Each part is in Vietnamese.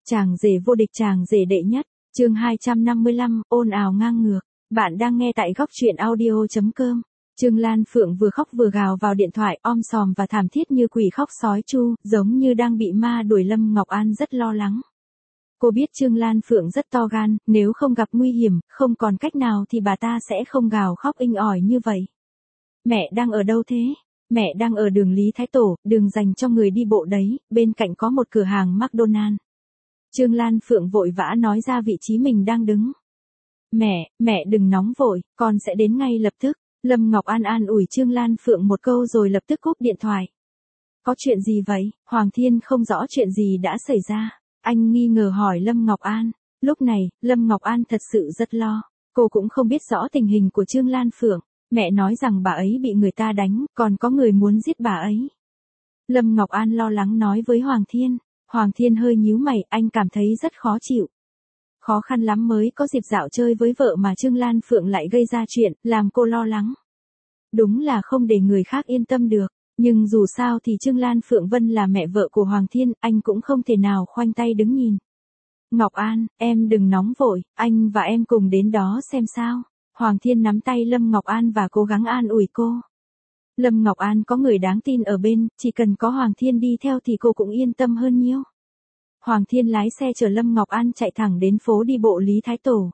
Chàng rể vô địch, chàng rể đệ nhất, chương 255, ồn ào ngang ngược. Bạn đang nghe tại góc truyện audio.com. Trương Lan Phượng vừa khóc vừa gào vào điện thoại, om sòm và thảm thiết như quỷ khóc sói chu, giống như đang bị ma đuổi. Lâm Ngọc An rất lo lắng. Cô biết Trương Lan Phượng rất to gan, nếu không gặp nguy hiểm, không còn cách nào thì bà ta sẽ không gào khóc inh ỏi như vậy. Mẹ đang ở đâu thế? Mẹ đang ở đường Lý Thái Tổ, đường dành cho người đi bộ đấy, bên cạnh có một cửa hàng McDonald's. Trương Lan Phượng vội vã nói ra vị trí mình đang đứng. Mẹ đừng nóng vội, con sẽ đến ngay lập tức. Lâm Ngọc An an ủi Trương Lan Phượng một câu rồi lập tức cúp điện thoại. Có chuyện gì vậy? Hoàng Thiên không rõ chuyện gì đã xảy ra. Anh nghi ngờ hỏi Lâm Ngọc An. Lúc này, Lâm Ngọc An thật sự rất lo. Cô cũng không biết rõ tình hình của Trương Lan Phượng. Mẹ nói rằng bà ấy bị người ta đánh, còn có người muốn giết bà ấy. Lâm Ngọc An lo lắng nói với Hoàng Thiên. Hoàng Thiên hơi nhíu mày, anh cảm thấy rất khó chịu. Khó khăn lắm mới có dịp dạo chơi với vợ mà Trương Lan Phượng lại gây ra chuyện, làm cô lo lắng. Đúng là không để người khác yên tâm được, nhưng dù sao thì Trương Lan Phượng Vân là mẹ vợ của Hoàng Thiên, anh cũng không thể nào khoanh tay đứng nhìn. Ngọc An, em đừng nóng vội, anh và em cùng đến đó xem sao. Hoàng Thiên nắm tay Lâm Ngọc An và cố gắng an ủi cô. Lâm Ngọc An có người đáng tin ở bên, chỉ cần có Hoàng Thiên đi theo thì cô cũng yên tâm hơn nhiều. Hoàng Thiên lái xe chở Lâm Ngọc An chạy thẳng đến phố đi bộ Lý Thái Tổ.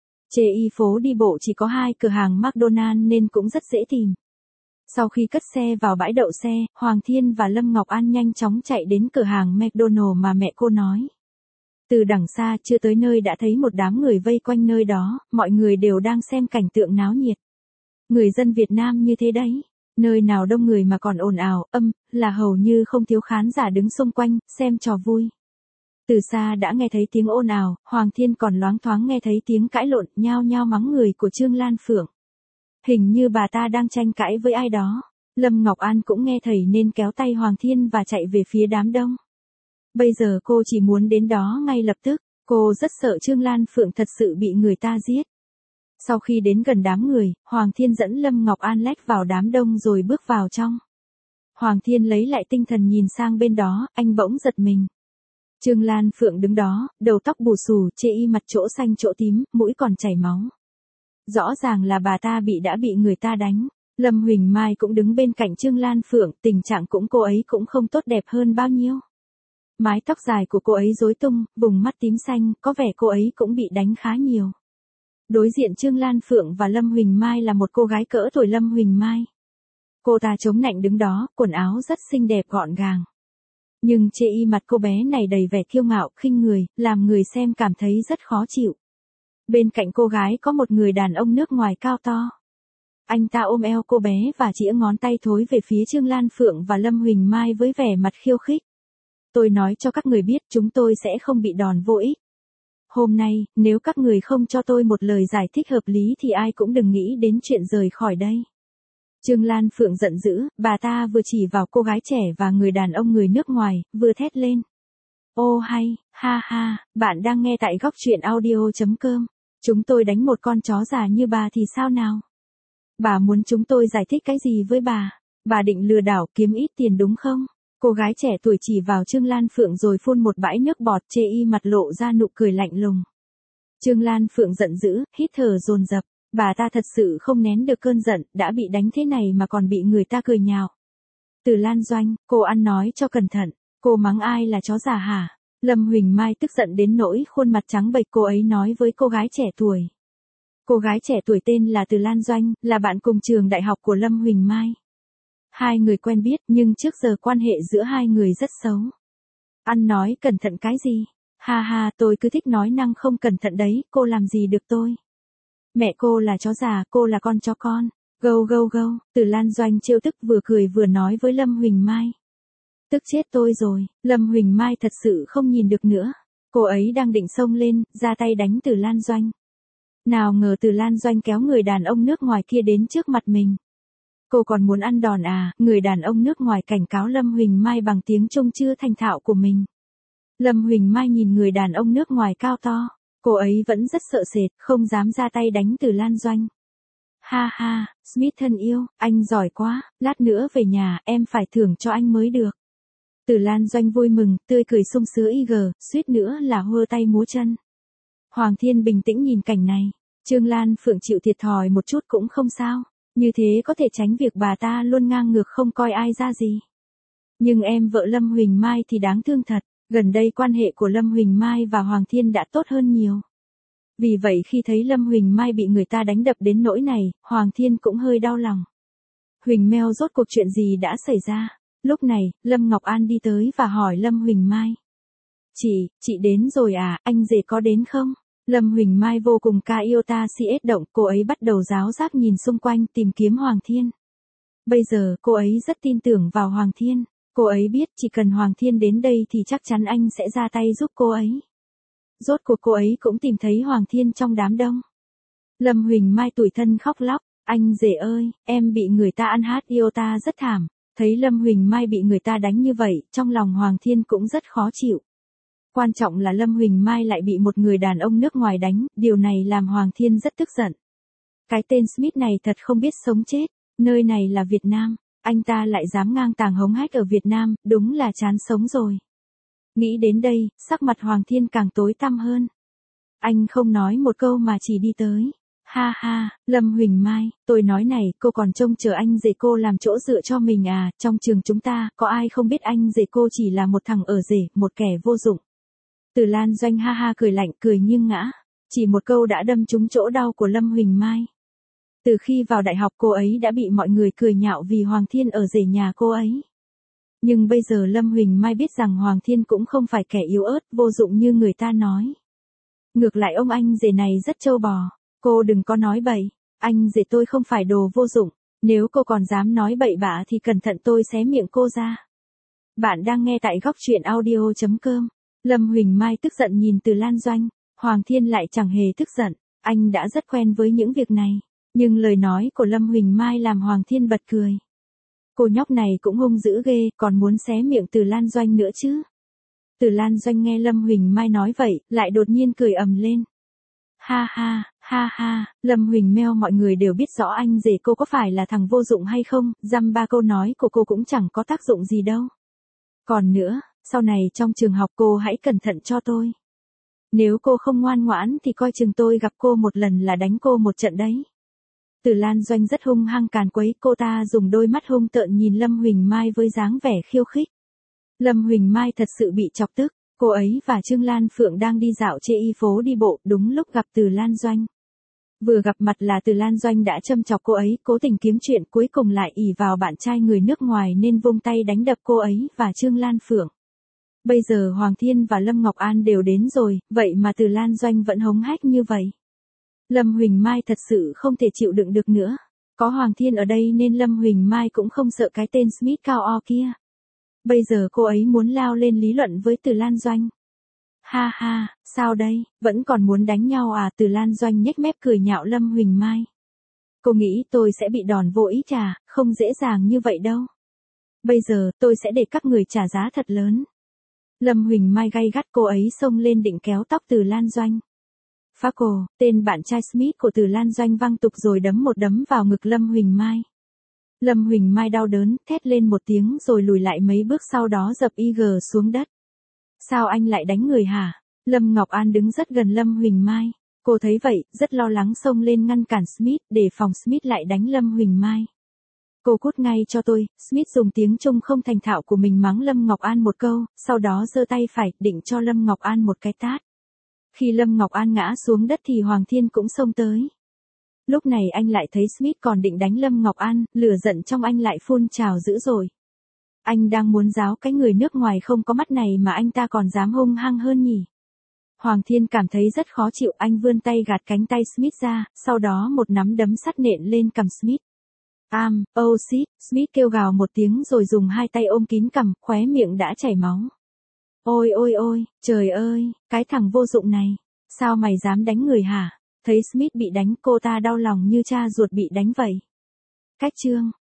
Phố đi bộ chỉ có 2 cửa hàng McDonald's nên cũng rất dễ tìm. Sau khi cất xe vào bãi đậu xe, Hoàng Thiên và Lâm Ngọc An nhanh chóng chạy đến cửa hàng McDonald's mà mẹ cô nói. Từ đằng xa chưa tới nơi đã thấy một đám người vây quanh nơi đó, mọi người đều đang xem cảnh tượng náo nhiệt. Người dân Việt Nam như thế đấy. Nơi nào đông người mà còn ồn ào, là hầu như không thiếu khán giả đứng xung quanh, xem trò vui. Từ xa đã nghe thấy tiếng ồn ào, Hoàng Thiên còn loáng thoáng nghe thấy tiếng cãi lộn, nhao nhao mắng người của Trương Lan Phượng. Hình như bà ta đang tranh cãi với ai đó. Lâm Ngọc An cũng nghe thấy nên kéo tay Hoàng Thiên và chạy về phía đám đông. Bây giờ cô chỉ muốn đến đó ngay lập tức, cô rất sợ Trương Lan Phượng thật sự bị người ta giết. Sau khi đến gần đám người, Hoàng Thiên dẫn Lâm Ngọc An lách vào đám đông rồi bước vào trong. Hoàng Thiên lấy lại tinh thần nhìn sang bên đó, anh bỗng giật mình. Trương Lan Phượng đứng đó, đầu tóc bù xù, chê y mặt chỗ xanh chỗ tím, mũi còn chảy máu. Rõ ràng là bà ta đã bị người ta đánh. Lâm Huỳnh Mai cũng đứng bên cạnh Trương Lan Phượng, tình trạng cô ấy cũng không tốt đẹp hơn bao nhiêu. Mái tóc dài của cô ấy rối tung, vùng mắt tím xanh, có vẻ cô ấy cũng bị đánh khá nhiều. Đối diện Trương Lan Phượng và Lâm Huỳnh Mai là một cô gái cỡ tuổi Lâm Huỳnh Mai. Cô ta chống nạnh đứng đó, quần áo rất xinh đẹp gọn gàng. Nhưng chê y mặt cô bé này đầy vẻ kiêu ngạo, khinh người, làm người xem cảm thấy rất khó chịu. Bên cạnh cô gái có một người đàn ông nước ngoài cao to. Anh ta ôm eo cô bé và chĩa ngón tay thối về phía Trương Lan Phượng và Lâm Huỳnh Mai với vẻ mặt khiêu khích. Tôi nói cho các người biết chúng tôi sẽ không bị đòn vô ích. Hôm nay, nếu các người không cho tôi một lời giải thích hợp lý thì ai cũng đừng nghĩ đến chuyện rời khỏi đây. Trương Lan Phượng giận dữ, bà ta vừa chỉ vào cô gái trẻ và người đàn ông người nước ngoài, vừa thét lên. Ô hay, ha ha, bạn đang nghe tại góc truyện audio.com. Chúng tôi đánh một con chó già như bà thì sao nào? Bà muốn chúng tôi giải thích cái gì với bà? Bà định lừa đảo kiếm ít tiền đúng không? Cô gái trẻ tuổi chỉ vào Trương Lan Phượng rồi phun một bãi nước bọt, chê y mặt lộ ra nụ cười lạnh lùng. Trương Lan Phượng giận dữ, hít thở dồn dập. Bà ta thật sự không nén được cơn giận, đã bị đánh thế này mà còn bị người ta cười nhạo. Từ Lan Doanh, cô ăn nói cho cẩn thận, cô mắng ai là chó già hả? Lâm Huỳnh Mai tức giận đến nỗi khuôn mặt trắng bệch, cô ấy nói với cô gái trẻ tuổi. Cô gái trẻ tuổi tên là Từ Lan Doanh, là bạn cùng trường đại học của Lâm Huỳnh Mai. Hai người quen biết nhưng trước giờ quan hệ giữa hai người rất xấu. Ăn nói cẩn thận cái gì? Ha ha, tôi cứ thích nói năng không cẩn thận đấy, cô làm gì được tôi? Mẹ cô là chó già, cô là con chó con. Gâu gâu gâu, Từ Lan Doanh trêu tức vừa cười vừa nói với Lâm Huỳnh Mai. Tức chết tôi rồi, Lâm Huỳnh Mai thật sự không nhìn được nữa. Cô ấy đang định xông lên, ra tay đánh Từ Lan Doanh. Nào ngờ Từ Lan Doanh kéo người đàn ông nước ngoài kia đến trước mặt mình. Cô còn muốn ăn đòn à? Người đàn ông nước ngoài cảnh cáo Lâm Huỳnh Mai bằng tiếng Trung chưa thành thạo của mình. Lâm Huỳnh Mai nhìn người đàn ông nước ngoài cao to. Cô ấy vẫn rất sợ sệt, không dám ra tay đánh Từ Lan Doanh. Ha ha, Smith thân yêu, anh giỏi quá, lát nữa về nhà em phải thưởng cho anh mới được. Từ Lan Doanh vui mừng, tươi cười sung sướng suýt nữa là hơ tay múa chân. Hoàng Thiên bình tĩnh nhìn cảnh này. Trương Lan Phượng chịu thiệt thòi một chút cũng không sao. Như thế có thể tránh việc bà ta luôn ngang ngược không coi ai ra gì. Nhưng em vợ Lâm Huỳnh Mai thì đáng thương thật. Gần đây quan hệ của Lâm Huỳnh Mai và Hoàng Thiên đã tốt hơn nhiều. Vì vậy khi thấy Lâm Huỳnh Mai bị người ta đánh đập đến nỗi này, Hoàng Thiên cũng hơi đau lòng. Huỳnh Meo rốt cuộc chuyện gì đã xảy ra? Lúc này, Lâm Ngọc An đi tới và hỏi Lâm Huỳnh Mai. Chị đến rồi à, anh rể có đến không? Lâm Huỳnh Mai vô cùng ca yêu ta si ết động, cô ấy bắt đầu ráo rác nhìn xung quanh tìm kiếm Hoàng Thiên. Bây giờ cô ấy rất tin tưởng vào Hoàng Thiên. Cô ấy biết chỉ cần Hoàng Thiên đến đây thì chắc chắn anh sẽ ra tay giúp cô ấy. Rốt cuộc cô ấy cũng tìm thấy Hoàng Thiên trong đám đông. Lâm Huỳnh Mai tủi thân khóc lóc. Anh rể ơi, em bị người ta ăn hát yêu ta rất thảm. Thấy Lâm Huỳnh Mai bị người ta đánh như vậy, trong lòng Hoàng Thiên cũng rất khó chịu. Quan trọng là Lâm Huỳnh Mai lại bị một người đàn ông nước ngoài đánh, điều này làm Hoàng Thiên rất tức giận. Cái tên Smith này thật không biết sống chết, nơi này là Việt Nam, anh ta lại dám ngang tàng hống hách ở Việt Nam, đúng là chán sống rồi. Nghĩ đến đây, sắc mặt Hoàng Thiên càng tối tăm hơn. Anh không nói một câu mà chỉ đi tới. Ha ha, Lâm Huỳnh Mai, tôi nói này, cô còn trông chờ anh rể cô làm chỗ dựa cho mình à, trong trường chúng ta, có ai không biết anh rể cô chỉ là một thằng ở rể, một kẻ vô dụng. Từ Lan Doanh ha ha cười lạnh, cười nghiêng ngã. Chỉ một câu đã đâm trúng chỗ đau của Lâm Huỳnh Mai. Từ khi vào đại học cô ấy đã bị mọi người cười nhạo vì Hoàng Thiên ở rể nhà cô ấy. Nhưng bây giờ Lâm Huỳnh Mai biết rằng Hoàng Thiên cũng không phải kẻ yếu ớt, vô dụng như người ta nói. Ngược lại ông anh rể này rất trâu bò. Cô đừng có nói bậy, anh rể tôi không phải đồ vô dụng, nếu cô còn dám nói bậy bạ thì cẩn thận tôi xé miệng cô ra. Bạn đang nghe tại góc truyện audio.com. Lâm Huỳnh Mai tức giận nhìn Từ Lan Doanh, Hoàng Thiên lại chẳng hề tức giận, anh đã rất quen với những việc này, nhưng lời nói của Lâm Huỳnh Mai làm Hoàng Thiên bật cười. Cô nhóc này cũng hung dữ ghê, còn muốn xé miệng Từ Lan Doanh nữa chứ. Từ Lan Doanh nghe Lâm Huỳnh Mai nói vậy, lại đột nhiên cười ầm lên. Ha ha, Lâm Huỳnh Meo mọi người đều biết rõ anh rể cô có phải là thằng vô dụng hay không, dăm ba câu nói của cô cũng chẳng có tác dụng gì đâu. Còn nữa, sau này trong trường học cô hãy cẩn thận cho tôi. Nếu cô không ngoan ngoãn thì coi chừng tôi gặp cô một lần là đánh cô một trận đấy. Từ Lan Doanh rất hung hăng càn quấy, cô ta dùng đôi mắt hung tợn nhìn Lâm Huỳnh Mai với dáng vẻ khiêu khích. Lâm Huỳnh Mai thật sự bị chọc tức. Cô ấy và Trương Lan Phượng đang đi dạo trên y phố đi bộ, đúng lúc gặp Từ Lan Doanh. Vừa gặp mặt là Từ Lan Doanh đã châm chọc cô ấy, cố tình kiếm chuyện, cuối cùng lại ỷ vào bạn trai người nước ngoài nên vung tay đánh đập cô ấy và Trương Lan Phượng. Bây giờ Hoàng Thiên và Lâm Ngọc An đều đến rồi, vậy mà Từ Lan Doanh vẫn hống hách như vậy. Lâm Huỳnh Mai thật sự không thể chịu đựng được nữa. Có Hoàng Thiên ở đây nên Lâm Huỳnh Mai cũng không sợ cái tên Smith cao o kia. Bây giờ cô ấy muốn lao lên lý luận với Từ Lan Doanh. Ha ha, sao đây, vẫn còn muốn đánh nhau à? Từ Lan Doanh nhếch mép cười nhạo Lâm Huỳnh Mai. Cô nghĩ tôi sẽ bị đòn vô ý trả, không dễ dàng như vậy đâu. Bây giờ tôi sẽ để các người trả giá thật lớn. Lâm Huỳnh Mai gay gắt, cô ấy xông lên định kéo tóc Từ Lan Doanh. Phá cổ, tên bạn trai Smith của Từ Lan Doanh văng tục rồi đấm một đấm vào ngực Lâm Huỳnh Mai. Lâm Huỳnh Mai đau đớn, thét lên một tiếng rồi lùi lại mấy bước, sau đó dập xuống đất. Sao anh lại đánh người hả? Lâm Ngọc An đứng rất gần Lâm Huỳnh Mai. Cô thấy vậy, rất lo lắng xông lên ngăn cản Smith, để phòng Smith lại đánh Lâm Huỳnh Mai. Cô cút ngay cho tôi, Smith dùng tiếng Trung không thành thạo của mình mắng Lâm Ngọc An một câu, sau đó giơ tay phải, định cho Lâm Ngọc An một cái tát. Khi Lâm Ngọc An ngã xuống đất thì Hoàng Thiên cũng xông tới. Lúc này anh lại thấy Smith còn định đánh Lâm Ngọc An, lửa giận trong anh lại phun trào dữ dội. Anh đang muốn giáo cái người nước ngoài không có mắt này mà anh ta còn dám hung hăng hơn nhỉ? Hoàng Thiên cảm thấy rất khó chịu, anh vươn tay gạt cánh tay Smith ra, sau đó một nắm đấm sắt nện lên cằm Smith. Oh shit, Smith kêu gào một tiếng rồi dùng hai tay ôm kín cằm, khóe miệng đã chảy máu. Ôi ôi ôi, trời ơi, cái thằng vô dụng này, sao mày dám đánh người hả? Thấy Smith bị đánh, cô ta đau lòng như cha ruột bị đánh vậy. Cách chương